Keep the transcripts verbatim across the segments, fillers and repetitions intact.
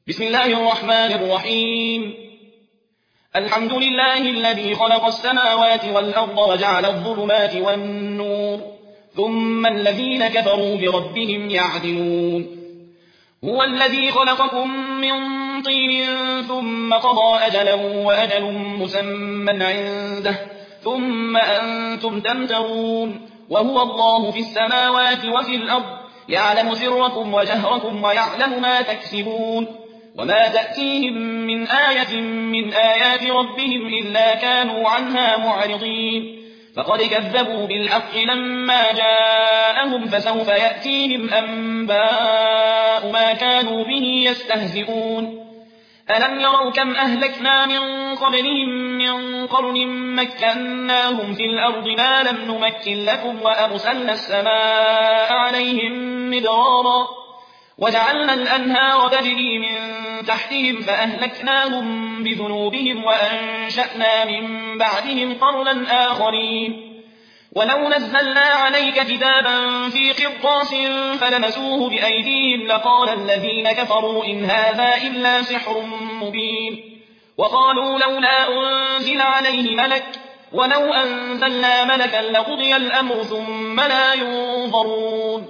بسم الله الرحمن الرحيم الحمد لله الذي خلق السماوات والأرض وجعل الظلمات والنور ثم الذين كفروا بربهم يعدلون هو الذي خلقكم من طين ثم قضى أجلا وأجل مسمى عنده ثم أنتم تمترون وهو الله في السماوات وفي الأرض يعلم سركم وجهركم ويعلم ما تكسبون وما تأتيهم من آية من آيات ربهم إلا كانوا عنها معرضين فقد كذبوا بالحق لما جاءهم فسوف يأتيهم أنباء ما كانوا به يستهزئون ألم يروا كم أهلكنا من قبلهم من قرن مكناهم في الأرض ما لم نمكن لكم وأرسلنا السماء عليهم مدرارا وجعلنا الأنهار تجري من تحتهم فأهلكناهم بذنوبهم وأنشأنا من بعدهم قرنا آخرين ولو نزلنا عليك كتابا في قرطاس فلمسوه بأيديهم لقال الذين كفروا إن هذا إلا سحر مبين وقالوا لولا أنزل عليه ملك ولو أنزلنا ملكا لقضي الأمر ثم لا ينظرون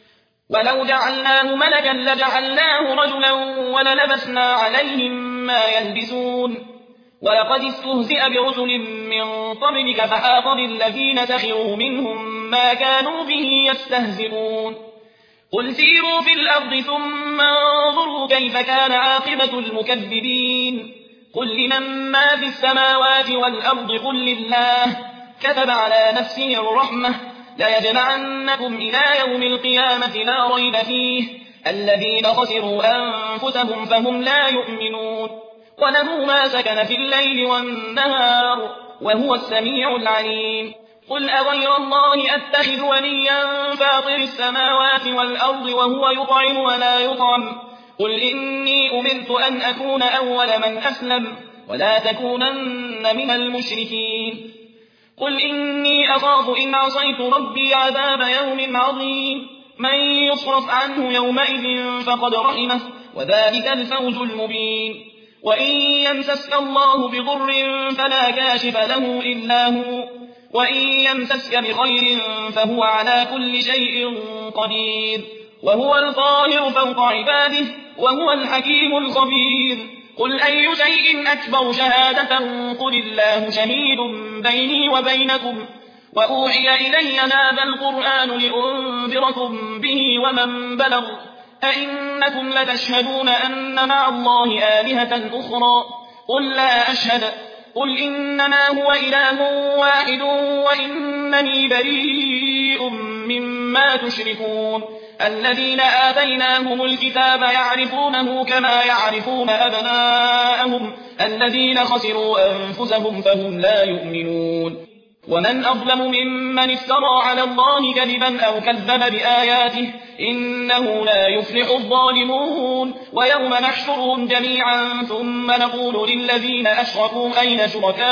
ولو جعلناه ملكا لجعلناه رجلا وللبسنا عليهم ما يلبسون ولقد استهزئ برسل من قبلك فحاق بالذين سخروا منهم ما كانوا به يستهزئون قل سيروا في الأرض ثم انظروا كيف كان عاقبة المكذبين قل لمن ما في السماوات والأرض قل لله كتب على نفسه الرحمة ليجمعنكم إلى يوم القيامة لا ريب فيه الذين خسروا أنفسهم فهم لا يؤمنون وله ما سكن في الليل والنهار وهو السميع العليم قل أغير الله أتخذ وليا فاطر السماوات والأرض وهو يطعم ولا يطعم قل إني أمرت أن أكون أول من أسلم ولا تكونن من المشركين قل إني أخاف إن عصيت ربي عذاب يوم عظيم من يصرف عنه يومئذ فقد رحمه وذلك الفوز المبين وإن يمسسك الله بضر فلا كاشف له إلا هو وإن يمسسك بخير فهو على كل شيء قدير وهو القاهر فوق عباده وهو الحكيم الخبير قل أي شيء أكبر شهادة قل الله شهيد بيني وبينكم وأوحي إلي هذا القرآن لأنذركم به ومن بلغ أئنكم لتشهدون أن مع الله آلهة أخرى قل لا أشهد قل إنما هو إله واحد وإنني بريء مما تشركون الذين آتيناهم الكتاب يعرفونه كما يعرفون أبناءهم الذين خسروا أنفسهم فهم لا يؤمنون ومن أظلم ممن افترى على الله كذبا أو كذب بآياته إنه لا يفلح الظالمون ويوم نحشرهم جميعا ثم نقول للذين أشركوا أين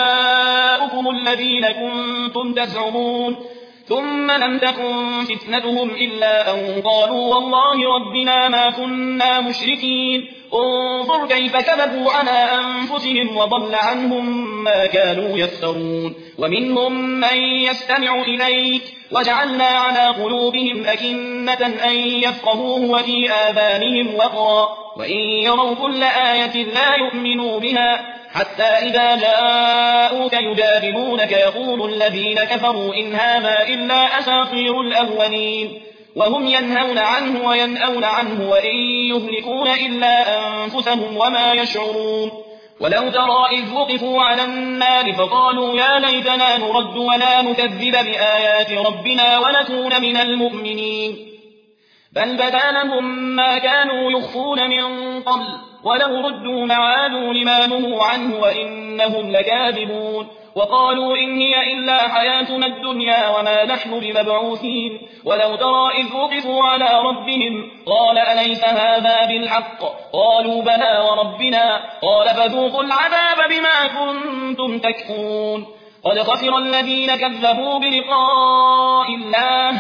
شركاؤكم الذين كنتم تزعمون ثم لم تكن فتنتهم إلا أن قالوا والله ربنا ما كنا مشركين انظر كيف كذبوا على أنفسهم وضل عنهم ما كانوا يفترون ومنهم من يستمع إليك وجعلنا على قلوبهم أكنة أن يفقهوه وفي آذانهم وقرا وإن يروا كل آية لا يؤمنوا بها حتى إذا جاءوك يجادلونك يقول الذين كفروا إن هذا إلا أساطير الأولين وهم ينهون عنه وينأون عنه وإن يهلكون إلا أنفسهم وما يشعرون ولو ترى إذ وقفوا على النار فقالوا يا ليتنا نرد ولا نكذب بآيات ربنا ونكون من المؤمنين بل بدا لهم ما كانوا يخفون من قبل ولو ردوا لعادوا لما نهوا عنه وإنهم لكاذبون وقالوا إن هي إلا حياتنا الدنيا وما نحن بمبعوثين ولو ترى إذ وقفوا على ربهم قال أليس هذا بالحق قالوا بلى وربنا قال فذوقوا العذاب بما كنتم تكفرون قد خسر الذين كذبوا بلقاء الله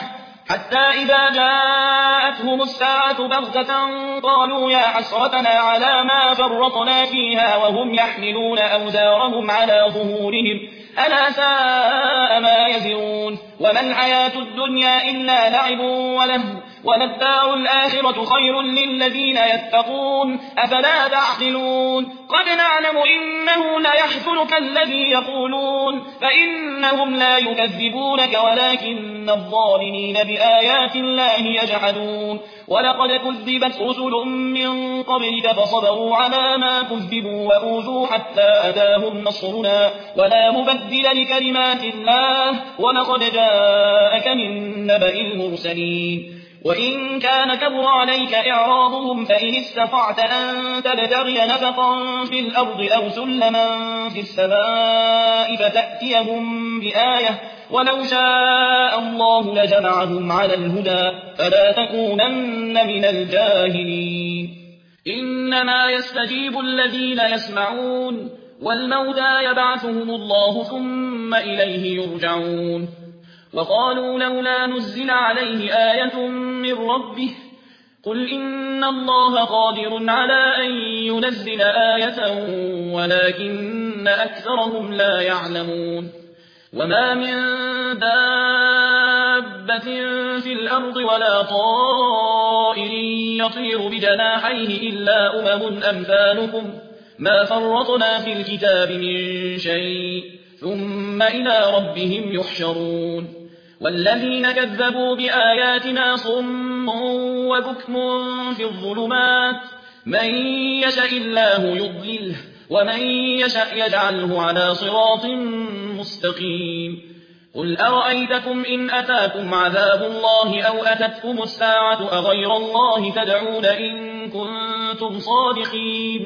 حتى إذا جاءتهم الساعة بغتة قالوا يا حسرتنا على ما فرطنا فيها وهم يحملون أوزارهم على ظهورهم ألا ساء ما يزرون وما الحياة الدنيا إلا لعب ولهو وللدار الآخرة خير للذين يتقون أفلا تعقلون قد نعلم إنه ليحزنك الذي يقولون فإنهم لا يكذبونك ولكن الظالمين بآيات الله يجحدون ولقد كذبت رسل من قبلك فصبروا على ما كذبوا وأوذوا حتى أتاهم نصرنا ولا مبدل لكلمات الله ولقد جاءك من نبأ المرسلين وإن كان كبر عليك إعراضهم فإن استطعت أن تبتغي نفقا في الأرض أو سلما في السماء فتأتيهم بآية ولو شاء الله لجمعهم على الهدى فلا تكونن من الجاهلين إنما يستجيب الذين يسمعون والموتى يبعثهم الله ثم إليه يرجعون وقالوا لولا نزل عليه آية من ربه قل إن الله قادر على أن ينزل آية ولكن أكثرهم لا يعلمون وما من دابة في الأرض ولا طائر يطير بجناحيه إلا أمم أمثالكم ما فرطنا في الكتاب من شيء ثم إلى ربهم يحشرون والذين كذبوا بآياتنا صم وبكم في الظلمات من يشاء الله يضلله ومن يشاء يجعله على صراط مستقيم قل أرأيتكم إن أتاكم عذاب الله أو أتتكم الساعة أغير الله تدعون إن كنتم صادقين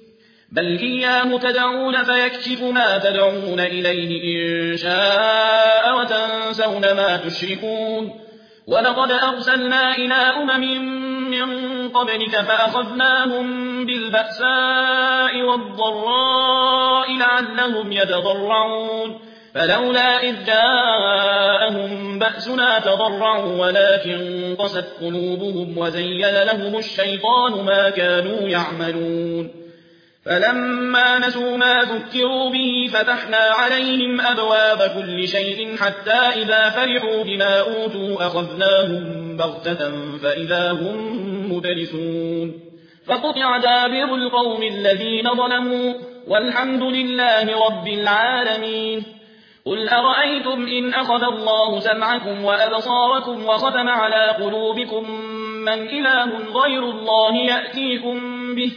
بل إياه تدعون فيكشف ما تدعون إليه إن شاء وتنسون ما تشركون ولقد أرسلنا إلى أمم من قبلك فأخذناهم بالبأساء والضراء لعلهم يتضرعون فلولا إذ جاءهم بأسنا تضرعوا ولكن قست قلوبهم وزين لهم الشيطان ما كانوا يعملون فلما نسوا ما ذكروا به فتحنا عليهم أبواب كل شيء حتى إذا فرحوا بما أوتوا أخذناهم بغتة فإذا هم مبلسون فقطع دابر القوم الذين ظلموا والحمد لله رب العالمين قل أرأيتم إن أخذ الله سمعكم وأبصاركم وختم على قلوبكم من إله غير الله يأتيكم به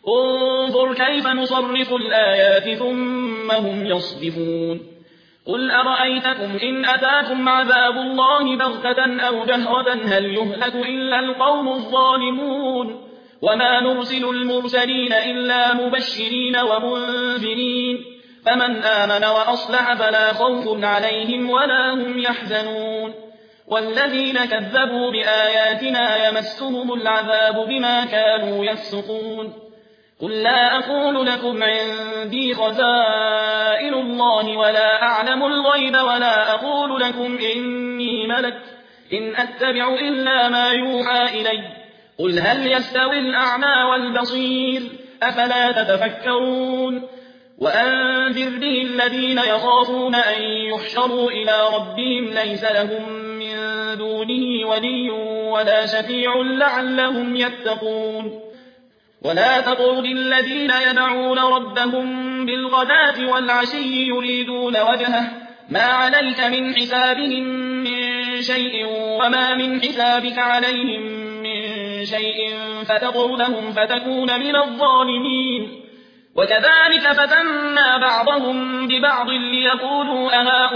انظر كيف نصرف الآيات ثم هم يصدفون قل أرأيتكم إن أتاكم عذاب الله بغتة أو جهرة هل يهلك إلا القوم الظالمون وما نرسل المرسلين إلا مبشرين ومنذرين فمن آمن وأصلح فلا خوف عليهم ولا هم يحزنون والذين كذبوا بآياتنا يمسهم العذاب بما كانوا يفسقون قل لا أقول لكم عندي خزائن الله ولا أعلم الغيب ولا أقول لكم إني ملك إن أتبع إلا ما يوحى إلي قل هل يستوي الأعمى والبصير أفلا تتفكرون وأنذر به الذين يخافون أن يحشروا إلى ربهم ليس لهم من دونه ولي ولا شفيع لعلهم يتقون ولا تطرد الذين يدعون ربهم بالغداة والعشي يريدون وجهه ما عليك من حسابهم من شيء وما من حسابك عليهم من شيء فتطردهم فتكون من الظالمين وكذلك فتنا بعضهم ببعض ليقولوا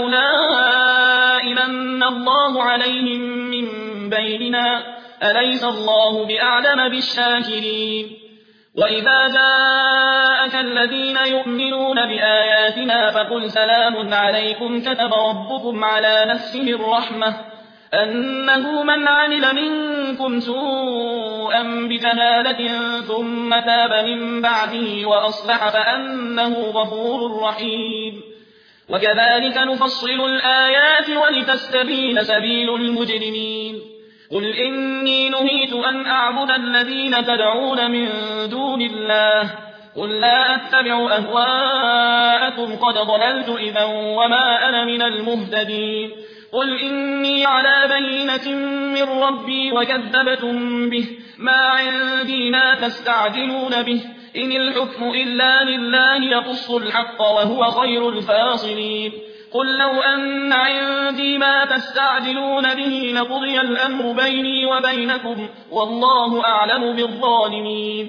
أهؤلاء من الله عليهم من بيننا أليس الله بأعلم بالشاكرين وإذا جاءك الذين يؤمنون بآياتنا فقل سلام عليكم كتب ربكم على نفسه الرحمة أنه من عمل منكم سوءا بجهالة ثم تاب من بعده وأصلح فأنه غفور رحيم وكذلك نفصل الآيات ولتستبين سبيل المجرمين قل إني نهيت أن أعبد الذين تدعون من دون الله قل لا أتبع أهواءكم قد ضللت إذا وما أنا من المهتدين قل إني على بينة من ربي وكذبتم به ما عندي ما تستعجلون به إن الحكم إلا لله يقص الحق وهو خير الفاصلين قل لو أن عندي ما تستعجلون به لقضي الأمر بيني وبينكم والله أعلم بالظالمين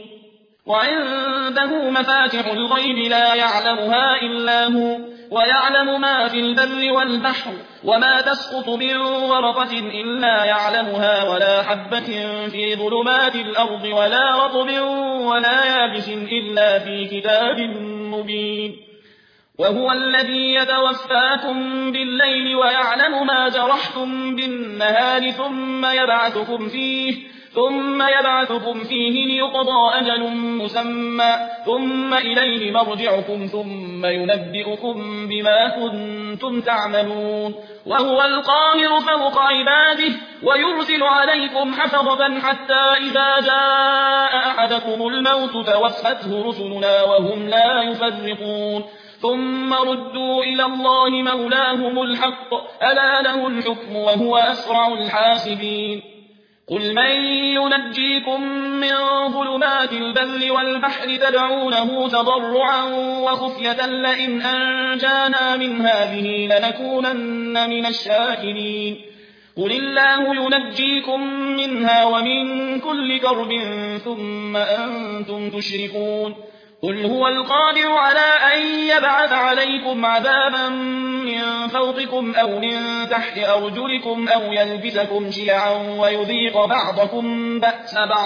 وعنده مفاتح الغيب لا يعلمها إلا هو ويعلم ما في البر والبحر وما تسقط من ورقة إلا يعلمها ولا حبة في ظلمات الأرض ولا رطب ولا يابس إلا في كتاب مبين وهو الذي يتوفاكم بالليل ويعلم ما جرحتم بالنهار ثم يبعثكم فيه ثم يبعثكم فيه ليقضى أجل مسمى ثم إليه مرجعكم ثم ينبئكم بما كنتم تعملون وهو القاهر فوق عباده ويرسل عليكم حفظة حتى إذا جاء أحدكم الموت توفته رسلنا وهم لا يفرقون ثم ردوا إلى الله مولاهم الحق ألا له الحكم وهو أسرع الحاسبين قل من ينجيكم من ظلمات البر والبحر تدعونه تضرعا وخفية لئن أنجانا من هذه لنكونن من الشاكرين قل الله ينجيكم منها ومن كل كرب ثم أنتم تشركون قل هو القادر على أن يبعث عليكم عذابا من فوقكم أو من تحت أرجلكم أو يلبسكم شيعا ويذيق بعضكم بأس بعض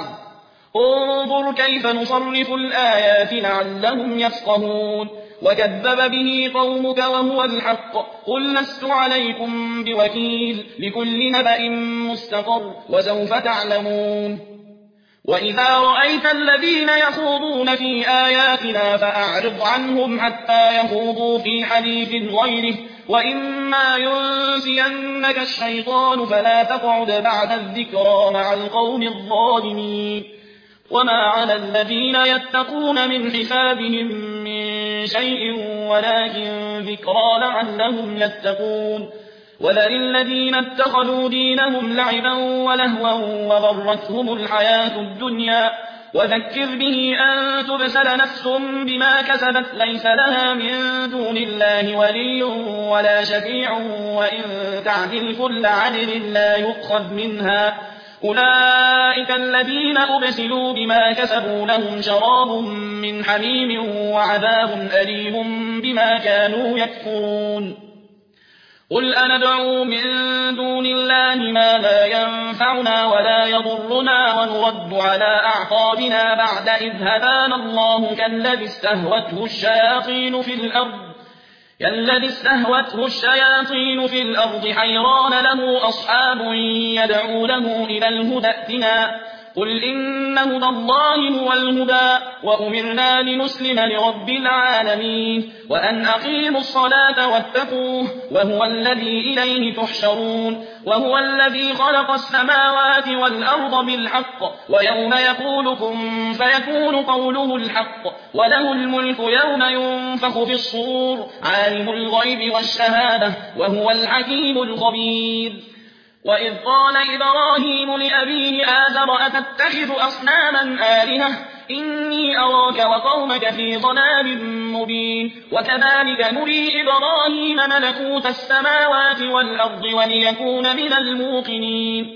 انظر كيف نصرف الآيات لعلهم يفقهون وكذب به قومك وهو الحق قل لست عليكم بوكيل لكل نبأ مستقر وسوف تعلمون وإذا رأيت الذين يخوضون في آياتنا فأعرض عنهم حتى يخوضوا في حديث غيره وإما ينسينك الشيطان فلا تقعد بعد الذكرى مع القوم الظالمين وما على الذين يتقون من حسابهم من شيء ولكن ذكرى لعلهم يتقون وللذين اتخذوا دينهم لعبا ولهوا وغرتهم الحياة الدنيا وذكر به أن تبسل نفس بما كسبت ليس لها من دون الله ولي ولا شفيع وإن تعدل كل عدل لا يؤخذ منها أولئك الذين أبسلوا بما كسبوا لهم شراب من حميم وعذاب أليم بما كانوا يكفرون قل أندعو من دون الله ما لا ينفعنا ولا يضرنا ونرد على أعقابنا بعد إذ هدانا الله كالذي استهوته الشياطين في الأرض كالذي استهوته الشياطين في الأرض حيران له أصحاب يدعونه إلى الهدى ائتنا قل إن هدى الله هو الهدى وأمرنا لنسلم لرب العالمين وأن أقيموا الصلاة واتقوه وهو الذي إليه تحشرون وهو الذي خلق السماوات والأرض بالحق ويوم يقول كن فيكون قوله الحق وله الملك يوم ينفخ في الصور عالم الغيب والشهادة وهو الحكيم الخبير وإذ قال إبراهيم لأبيه آزر أتتخذ أصناما آلهة إني أراك وقومك في ضلال مبين وكذلك نري إبراهيم ملكوت السماوات والأرض وليكون من الموقنين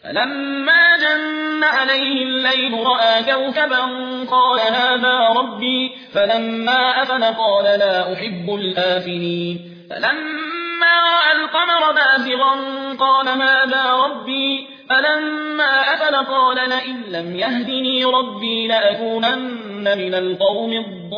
فلما جن عليه الليل رأى كوكبا قال هذا ربي فلما أفل قال لا أحب الآفلين فلما رأى القمر بازغا قال هذا ربي فلما أفل قال لئن لم يهدني ربي لأكونن من القوم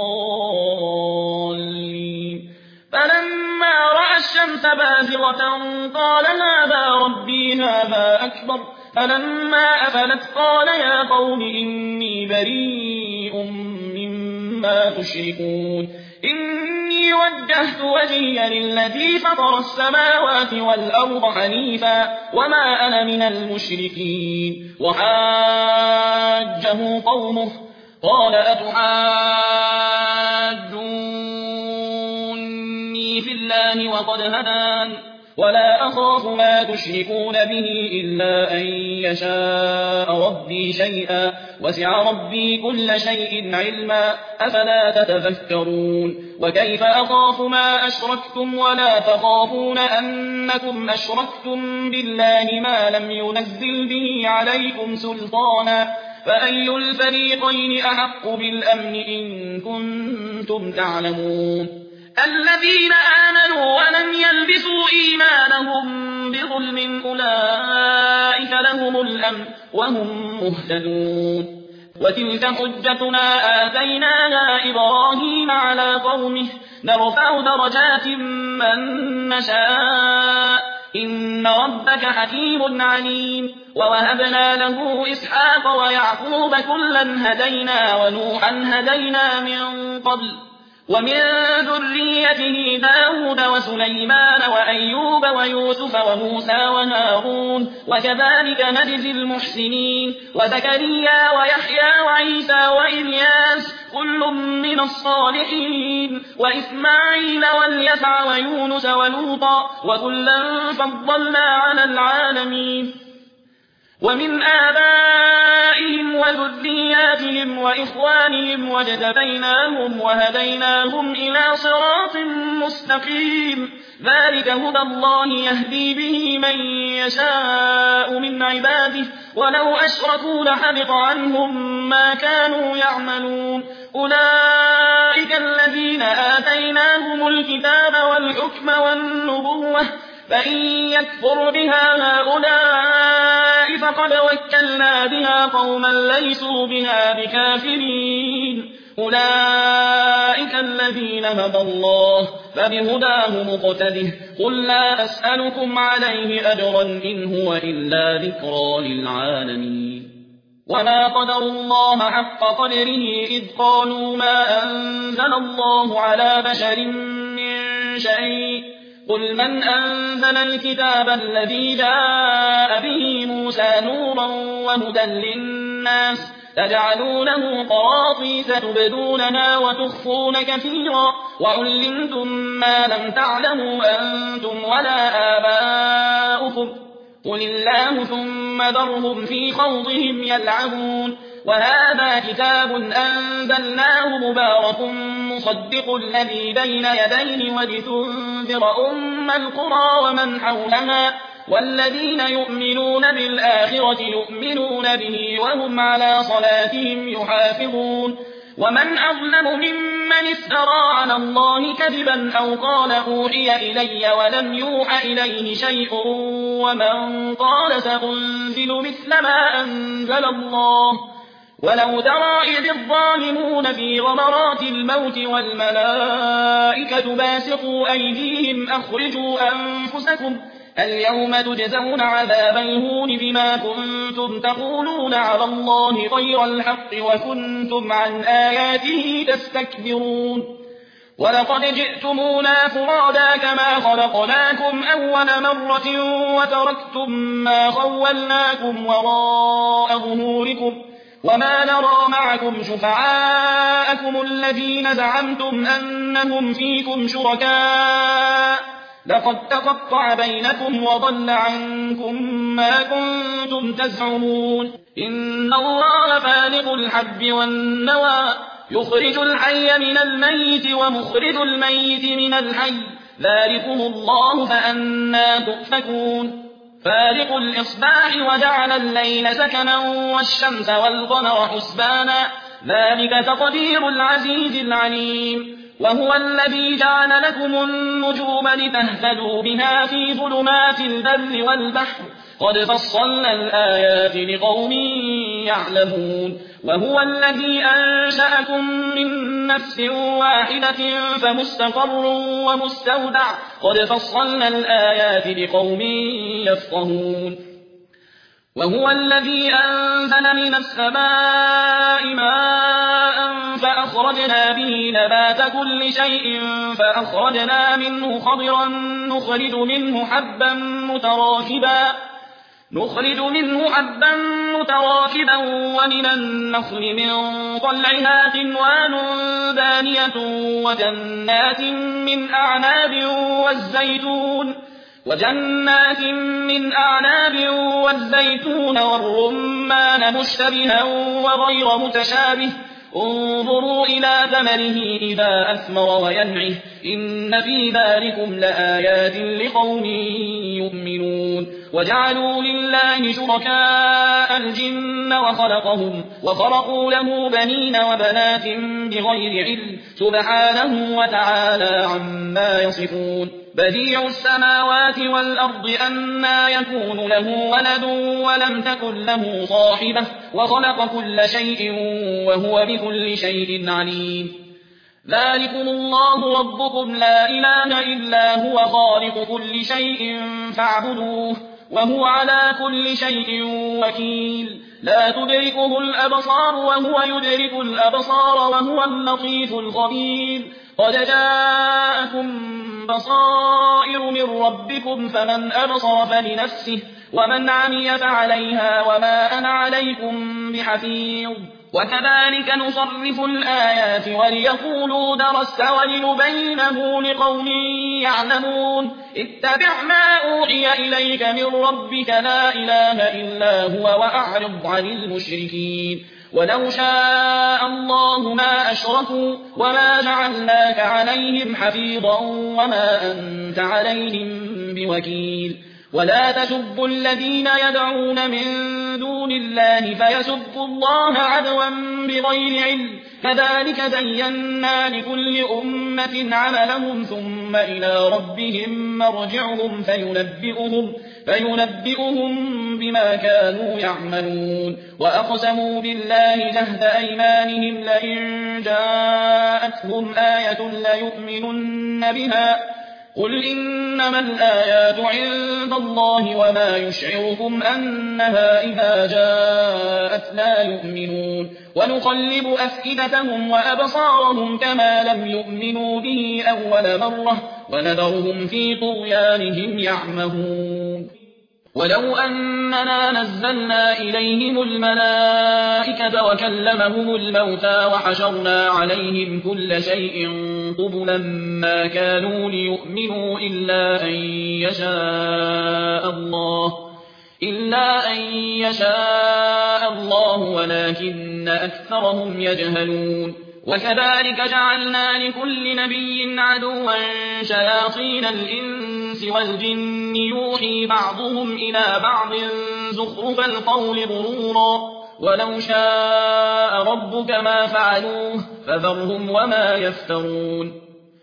الضالين فلما رأى الشمس بازغة قال هذا ربي هذا أكبر فلما أفلت قال يا قوم إني بريء مما تشركون إني وجهت وجهي للذي فطر السماوات والأرض حنيفا وما أنا من المشركين. وحاجه قومه قال أتحاجوني في الله وقد هدان ولا أخاف ما تشركون به إلا أن يشاء ربي شيئا وسع ربي كل شيء علما أفلا تتذكرون. وكيف أخاف ما أشركتم ولا تخافون أنكم أشركتم بالله ما لم ينزل به عليكم سلطانا فأي الفريقين أحق بالأمن إن كنتم تعلمون. الذين آمنوا ولم يلبسوا إيمانهم بظلم أولئك لهم الأمن وهم مهتدون. وتلك حجتنا آتيناها إبراهيم على قومه نرفع درجات من نشاء إن ربك حكيم عليم. ووهبنا له إسحاق ويعقوب كلا هدينا ونوحا هدينا من قبل ومن ذريته داود وسليمان وأيوب ويوسف وموسى وهارون وكذلك نجزي المحسنين. وزكريا ويحيى وعيسى وإلياس كل من الصالحين وإسماعيل واليسع ويونس ولوطا وكلا فضلنا على العالمين. ومن آبائهم وذرياتهم وإخوانهم واجتبيناهم وهديناهم إلى صراط مستقيم ذلك هدى الله يهدي به من يشاء من عباده ولو أشركوا لحبط عنهم ما كانوا يعملون. أولئك الذين آتيناهم الكتاب والحكم والنبوة فإن يكفر بها هؤلاء فقد وكلنا بها قوما ليسوا بها بكافرين. أولئك الذين هدى الله فبهداه مقتده قل لا أسألكم عليه أجرا إن هو إلا ذكرى للعالمين. وما قدروا الله حق قدره إذ قالوا ما أنزل الله على بشر من شيء قل من أنزل الكتاب الذي جاء به موسى نورا وهدى للناس تجعلونه قراطيس تبدونها وتخفون كثيرا وعلمتم ما لم تعلموا أنتم ولا آباؤكم قل الله ثم ذرهم في خوضهم يلعبون. وهذا كتاب أنزلناه مبارك مصدق الذي بين يديه ولتنذر أم القرى ومن حولها والذين يؤمنون بالآخرة يؤمنون به وهم على صلاتهم يحافظون. ومن أظلم ممن افترى على الله كذبا أو قال أوحي إلي ولم يوح إليه شيء ومن قال سأنزل مثل ما أنزل الله ولو ترى إذ الظالمون في غمرات الموت والملائكة باسطوا أيديهم أخرجوا أنفسكم اليوم تجزون عذاب الهون بما كنتم تقولون على الله غير الحق وكنتم عن آياته تستكبرون. ولقد جئتمونا فرادا كما خلقناكم أول مرة وتركتم ما خولناكم وراء ظهوركم وما نرى معكم شفعاءكم الذين زعمتم أنهم فيكم شركاء لقد تقطع بينكم وضل عنكم ما كنتم تزعمون. إن الله فالق الحب والنوى يخرج الحي من الميت ومخرج الميت من الحي ذلكم الله فأنا تؤفكون. فالق الإصباح وجعل الليل سكنا والشمس والقمر حسبانا ذلك تقدير العزيز العليم. وهو الذي جعل لكم النجوم لتهتدوا بها في ظلمات البر والبحر قد فصلنا الآيات لقوم يعلمون. وهو الذي أنشأكم من نفس واحدة فمستقر ومستودع قد فصلنا الآيات لقوم يفقهون. وهو الذي أنزل من السماء ماء فأخرج أخرجنا به نبات كل شيء فأخرجنا منه خضرا نخرج منه حبا متراكبا نخرج منه حبا متراكبا ومن النخل من طلعها قنوان دانية وجنات من أعناب والزيتون وجنات من أعناب والزيتون والرمان مشتبها وغير متشابه انظروا إلى ثمره إذا أثمر وينعه إن في ذلكم لآيات لقوم يؤمنون وجعلوا لله شركاء الجن وخلقهم وخرقوا له بنين وبنات بغير علم سبحانه وتعالى عما يصفون بديع السماوات والأرض أنى يكون له ولد ولم تكن له صاحبة وخلق كل شيء وهو بكل شيء عليم ذلكم الله ربكم لا إله إلا هو خالق كل شيء فاعبدوه وهو على كل شيء وكيل لا تدركه الأبصار وهو يدرك الأبصار وهو اللطيف الخبير قد جاءكم بصائر من ربكم فمن أبصر فلنفسه ومن عمي فعليها وما أنا عليكم بحفيظ وكذلك نصرف الآيات وليقولوا درست ولنبينه لقوم يعلمون اتبع ما أوحي إليك من ربك لا إله إلا هو وأعرض عن المشركين ولو شاء الله ما أشركوا وما جعلناك عليهم حفيظا وما أنت عليهم بوكيل ولا تسبوا الذين يدعون من دون الله فيسبوا الله عدوا بغير علم كذلك زينا لكل أمة عملهم ثم إلى ربهم مرجعهم فينبئهم, فينبئهم بما كانوا يعملون وأقسموا بالله جهد أيمانهم لئن جاءتهم آية ليؤمنن بها قل إنما الآيات عند الله وما يشعركم أنها إذا جاءت لا يؤمنون ونقلب أفئدتهم وأبصارهم كما لم يؤمنوا به أول مرة ونذرهم في طغيانهم يعمهون ولو أننا نزلنا إليهم الملائكة وكلمهم الموتى وحشرنا عليهم كل شيء قبلا ما كانوا ليؤمنوا إلا أن يشاء الله إلا أن يشاء الله ولكن أكثرهم يجهلون وكذلك جعلنا لكل نبي عدوا شياطين الإنس والجن يوحي بعضهم إلى بعض زخرف القول غرورا ولو شاء ربك ما فعلوه فذرهم وما يفترون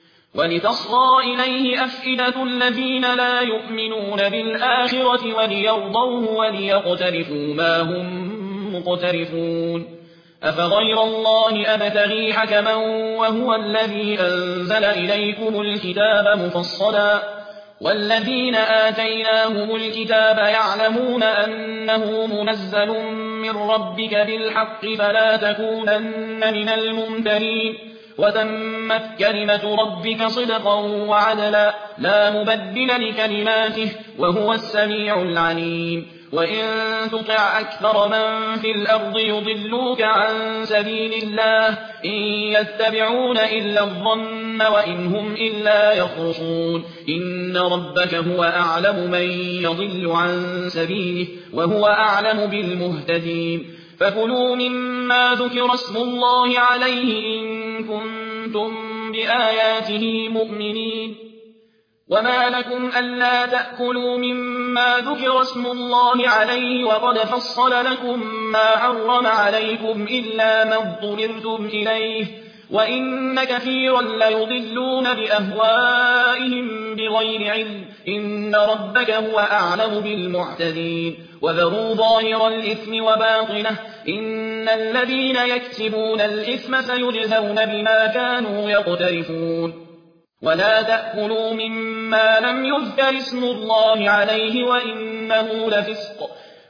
ولتصغى إليه أفئدة الذين لا يؤمنون بالآخرة وليرضوه وليقترفوا ما هم مقترفون أفغير الله أبتغي حكما وهو الذي أنزل إليكم الكتاب مفصلا والذين آتيناهم الكتاب يعلمون أنه منزل من ربك بالحق فلا تكونن من الممترين وتمت كلمة ربك صدقا وعدلا لا مبدل لكلماته وهو السميع العليم وإن تطع أكثر من في الأرض يضلوك عن سبيل الله إن يتبعون إلا الظن وإن هم إلا يخرصون إن ربك هو أعلم من يضل عن سبيله وهو أعلم بالمهتدين فكلوا مما ذكر اسم الله عليه إن كنتم بآياته مؤمنين وما لكم ألا تأكلوا مما ذكر اسم الله عليه وقد فصل لكم ما حرم عليكم إلا ما اضطررتم إليه وإن كثيرا ليضلون بأهوائهم بغير علم إن ربك هو أعلم بالمعتدين وذروا ظاهر الإثم وباطنه إن الذين يكسبون الإثم سيجزون بما كانوا يقترفون ولا تأكلوا مما لم يذكر اسم الله عليه وإنه لفسق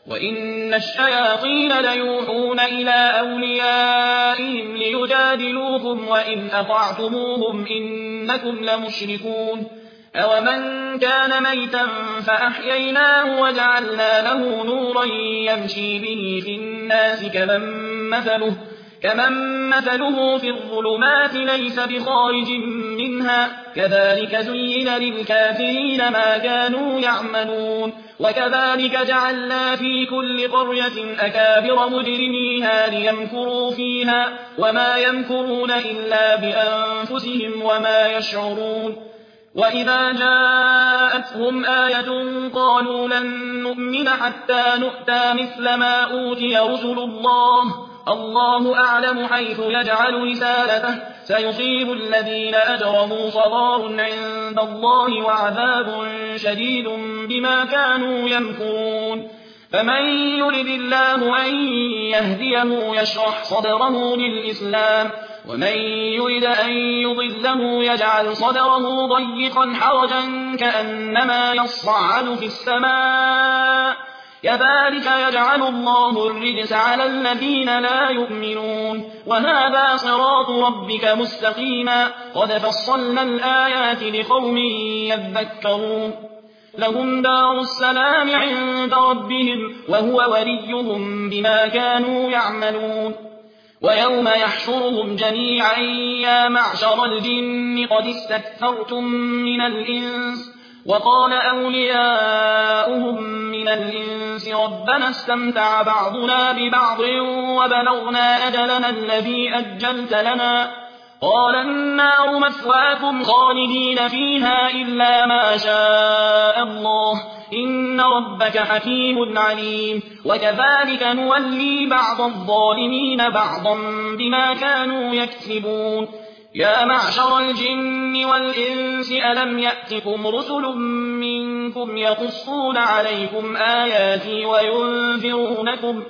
وإن الشياطين ليوحون إلى أوليائهم ليجادلوكم وإن أطعتموهم إنكم لمشركون أومن كان ميتا فأحييناه وجعلنا له نورا يمشي به في الناس كمن مثله, كمن مثله في الظلمات ليس بخارج منها كذلك زين للكافرين ما كانوا يعملون وكذلك جعلنا في كل قرية أكابر مجرميها ليمكروا فيها وما يمكرون إلا بأنفسهم وما يشعرون وإذا جاءتهم آية قالوا لن نؤمن حتى نؤتى مثل ما أوتي رسل الله الله أعلم حيث يجعل رسالته سيصيب الذين أجرموا صغار عند الله وعذاب شديد بما كانوا يمكرون فمن يرد الله أن يهديه يشرح صدره للإسلام ومن يرد أن يضله يجعل صدره ضيقا حرجا كأنما يصعد في السماء كذلك يجعل الله الرجس على الذين لا يؤمنون وهذا صراط ربك مستقيما قد فصلنا الآيات لقوم يذكرون لهم دار السلام عند ربهم وهو وليهم بما كانوا يعملون ويوم يحشرهم جميعا يا معشر الجن قد استكثرتم من الإنس وقال أولياؤهم من الإنس ربنا استمتع بعضنا ببعض وبلغنا أجلنا الذي أجلت لنا قال النار مثواكم خالدين فيها إلا ما شاء الله إن ربك حكيم عليم وكذلك نولي بعض الظالمين بعضا بما كانوا يكسبون يا معشر الجن والإنس ألم يأتكم رسل منكم يقصون عليكم آياتي وينذرونكم,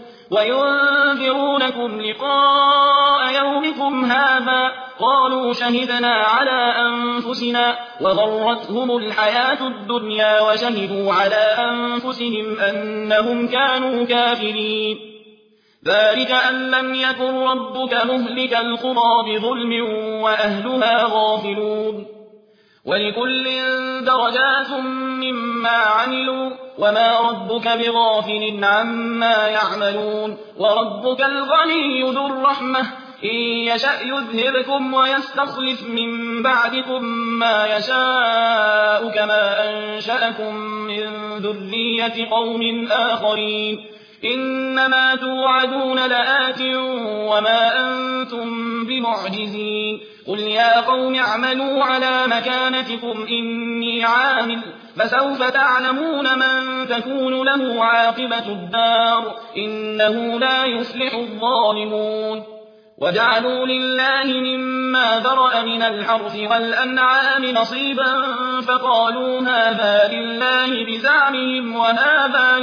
وينذرونكم لقاء يومكم هذا قالوا شهدنا على أنفسنا وغرتهم الحياة الدنيا وشهدوا على أنفسهم أنهم كانوا كافرين ذلك أن لم يكن ربك مهلك القرى بظلم وأهلها غافلون ولكل درجات مما عملوا وما ربك بغافل عما يعملون وربك الغني ذو الرحمة إن يشأ يذهبكم ويستخلف من بعدكم ما يشاء كما أنشأكم من ذرية قوم آخرين إنما توعدون لآت وما أنتم بمعجزين قل يا قوم اعملوا على مكانتكم إني عامل فسوف تعلمون من تكون له عاقبة الدار إنه لا يفلح الظالمون وجعلوا لله مما ذرأ من الحرث والأنعام نصيبا فقالوا هذا لله بزعمهم وهذا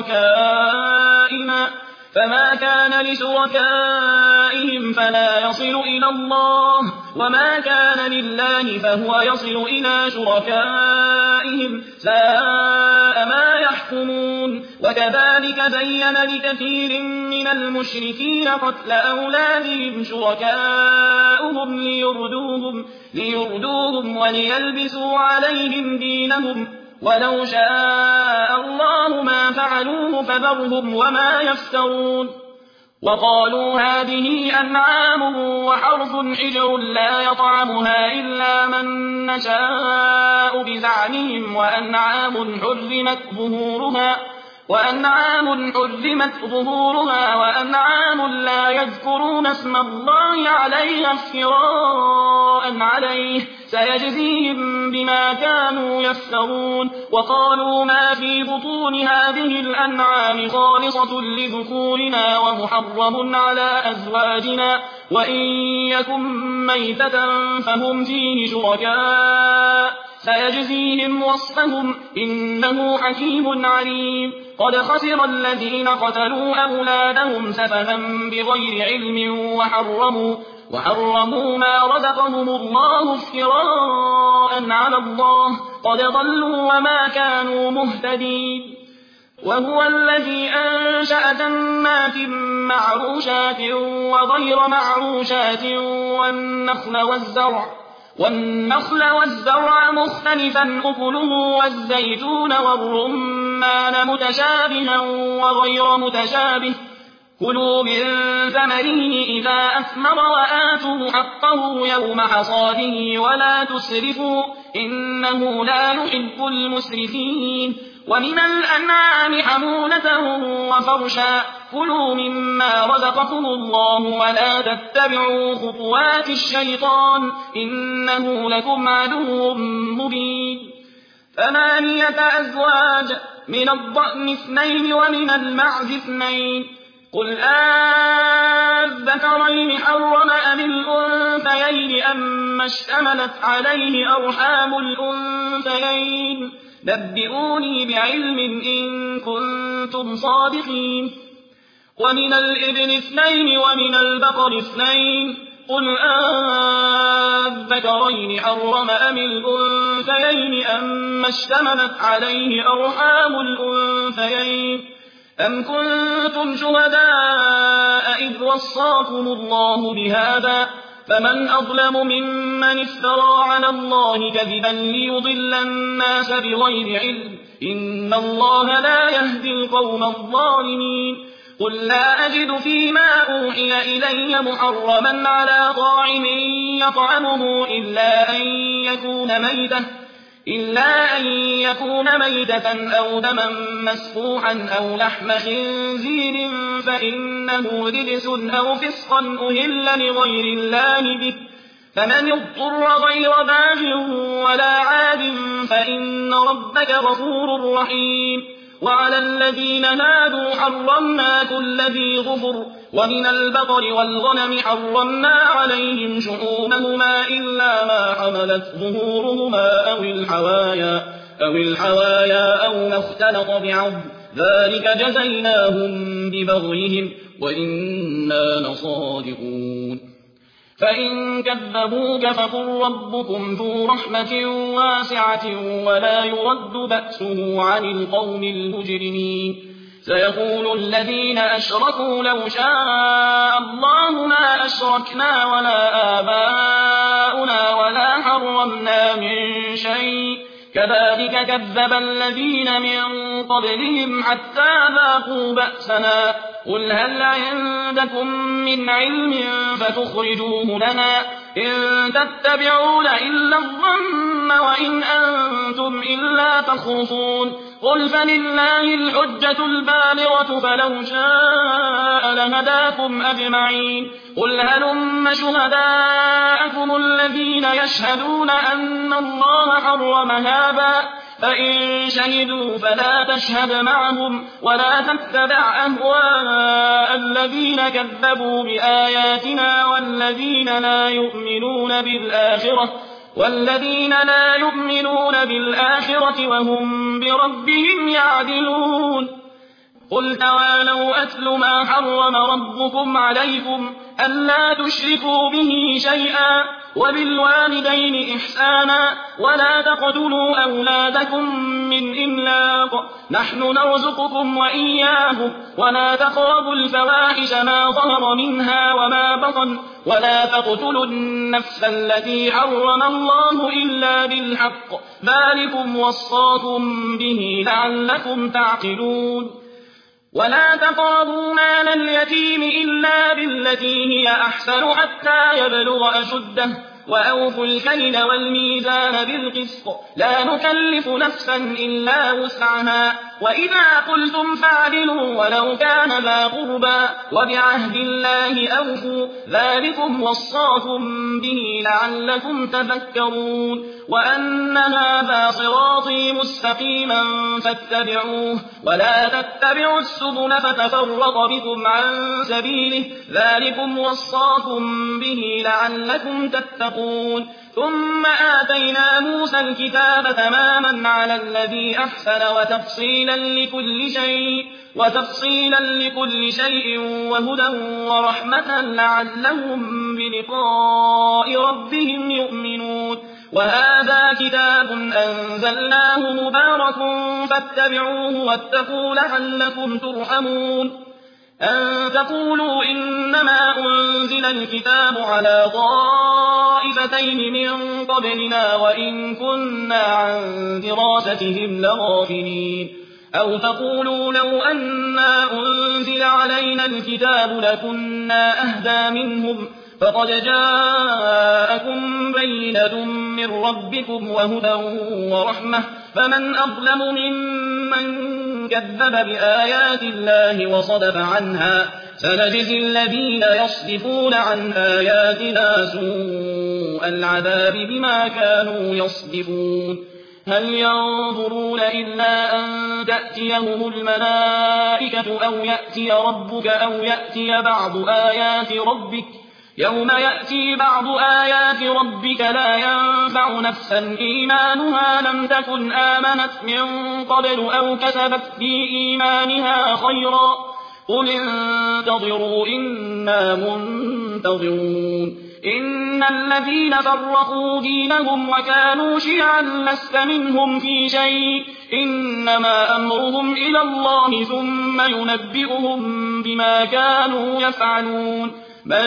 لشركائنا فما كان لشركائهم فلا يصل إلى الله وما كان لله فهو يصل إلى شركائهم ساء ما يحكمون وكذلك زين لكثير من المشركين قتل أولادهم شركاؤهم ليردوهم, ليردوهم وليلبسوا عليهم دينهم ولو شاء الله ما فعلوه فذرهم وما يفترون وقالوا هذه أنعام وحرث حجر لا يطعمها إلا من نشاء بزعمهم وأنعام حرمت ظهورها وأنعام حرمت ظهورها وأنعام لا يذكرون اسم الله عليها افتراء عليه سيجزيهم بما كانوا يفترون وقالوا ما في بطون هذه الأنعام خالصة لذكورنا ومحرم على أزواجنا وإن يكن ميتة فهم فيه شركاء سيجزيهم وصفهم إنه حكيم عليم قد خسر الذين قتلوا أولادهم سفها بغير علم وحرموا, وحرموا ما رزقهم الله افتراء على الله قد ضلوا وما كانوا مهتدين وهو الذي أنشأ جنات معروشات وغير معروشات والنخل والزرع والنخل والزرع مختلفا أكله والزيتون والرمان متشابها وغير متشابه كلوا من ثمره إذا أثمر وآتوا حقه يوم حصاده ولا تسرفوا إنه لا يحب المسرفين ومن الأنعام حمولة وفرشا كلوا مما رزقكم الله ولا تتبعوا خطوات الشيطان إنه لكم عدو مبين ثمانية أزواج من الضأن اثنين ومن المعز اثنين قل أذكرين حرم أم الأنثيين أما اشتملت عليه أرحام الأنثيين نبئوني بعلم إن كنتم صادقين ومن الإبل اثنين ومن البقر اثنين قل أذكرين حرم أم الأنثيين أما اشتملت عليه أرحام الأنثيين أم كنتم شهداء إذ وصاكم الله بهذا فمن أظلم ممن افترى على الله كذبا ليضل الناس بغير علم إن الله لا يهدي القوم الظالمين قل لا أجد فيما أوحي إلي محرما على طاعم يطعمه إلا أن يكون ميتة إلا أن يكون ميتة أو دما مسفوحا أو لحم خنزير فإنه رجس أو فسقا أهل لغير الله به فمن اضطر غير باغ ولا عاد فإن ربك غفور رحيم وعلى الذين هادوا حرمنا كل ذي ظفر ومن البقر والغنم حرمنا عليهم شحومهما إلا ما حملت ظهورهما أو الحوايا أو الحوايا أو ما اختلط بعظم ذلك جزيناهم ببغيهم وإنا لصادقون فإن كذبوك فقل ربكم ذو رحمة واسعة ولا يرد بأسه عن القوم المجرمين سيقول الذين أشركوا لو شاء الله ما أشركنا ولا آباؤنا ولا حرمنا من شيء كذلك كذب الذين من قبلهم حتى ذاقوا بأسنا قل هل عندكم من علم فتخرجوه لنا إن تتبعون إلا الظن وإن أنتم إلا تخرصون قل فلله الحجة البالغة فلو شاء لهداكم أجمعين قل هلم شهداءكم الذين يشهدون أن الله حرم هذا فإن شهدوا فلا تشهد معهم ولا تتبع أهواء الذين كذبوا بآياتنا والذين لا يؤمنون بالآخرة والذين لا يؤمنون بالآخرة وهم بربهم يعدلون قل تعالوا أتل ما حرم ربكم عليكم ألا تشركوا به شيئا وبالوالدين إحسانا ولا تقتلوا أولادكم من إملاق نحن نرزقكم وإياهم ولا تقربوا الفواحش ما ظهر منها وما بطن ولا تقتلوا النفس التي حرم الله إلا بالحق ذلكم وصاكم به لعلكم تعقلون ولا تقربوا مال اليتيم إلا بالتي هي أحسن حتى يبلغ أشده وأوفوا الكيل والميزان بالقسط لا نكلف نفسا إلا وسعها وإذا قلتم فاعدلوا ولو كان ذا قربى وبعهد الله أوفوا ذلكم وصاكم به لعلكم تذكرون وأن هذا صراطي مستقيما فاتبعوه ولا تتبعوا السبل فتفرق بكم عن سبيله ذلكم وصاكم به لعلكم تتقون ثم آتينا موسى الكتاب تماما على الذي أحسن وتفصيلا لكل شيء وتفصيلا لكل شيء وهدى ورحمة لعلهم بلقاء ربهم يؤمنون وهذا كتاب أنزلناه مبارك فاتبعوه واتقوا لعلكم ترحمون أن تقولوا إنما أنزل الكتاب على طائفتين من قبلنا وإن كنا عن دراستهم لغافلين أو تقولوا لو أنا أنزل علينا الكتاب لكنا أهدى منهم فقد جاءكم بينة من ربكم وهدى ورحمة فمن أظلم ممن كذب بآيات الله وصدف عنها سنجزي الذين يصدفون عن آياتنا سوء العذاب بما كانوا يصدفون هل ينظرون إلا أن تأتيهم الملائكة أو يأتي ربك أو يأتي بعض آيات ربك يوم يأتي بعض آيات ربك لا ينفع نفسا إيمانها لم تكن آمنت من قبل أو كسبت في إيمانها خيرا قل انتظروا إنا منتظرون إن الذين فرقوا دينهم وكانوا شيعا لست منهم في شيء إنما أمرهم إلى الله ثم ينبئهم بما كانوا يفعلون من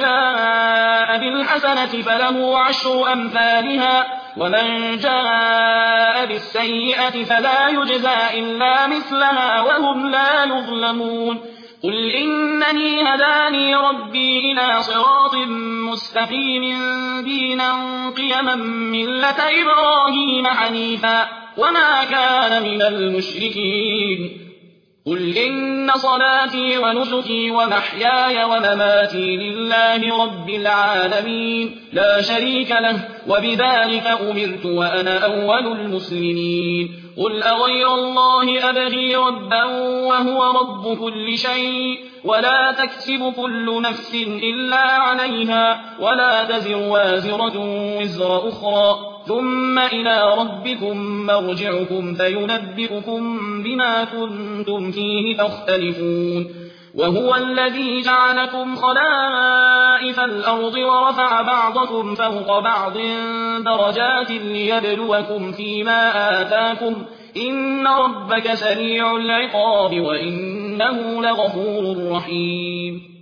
جاء بالحسنة فله عشر أمثالها ومن جاء بالسيئة فلا يجزى إلا مثلها وهم لا يظلمون قل إنني هداني ربي إلى صراط مستقيم دينا قيما ملة إبراهيم حنيفا وما كان من المشركين قل إن صلاتي ونسكي ومحياي ومماتي لله رب العالمين لا شريك له وبذلك أمرت وأنا أول المسلمين قل أغير الله أبغي ربا وهو رب كل شيء ولا تكسب كل نفس إلا عليها ولا تزر وازرة وزر أخرى ثم إلى ربكم مرجعكم فينبئكم بما كنتم فيه تختلفون وهو الذي جعلكم خلائف الأرض ورفع بعضكم فوق بعض درجات ليبلوكم فيما آتاكم إن ربك سريع العقاب وإنه لغفور رحيم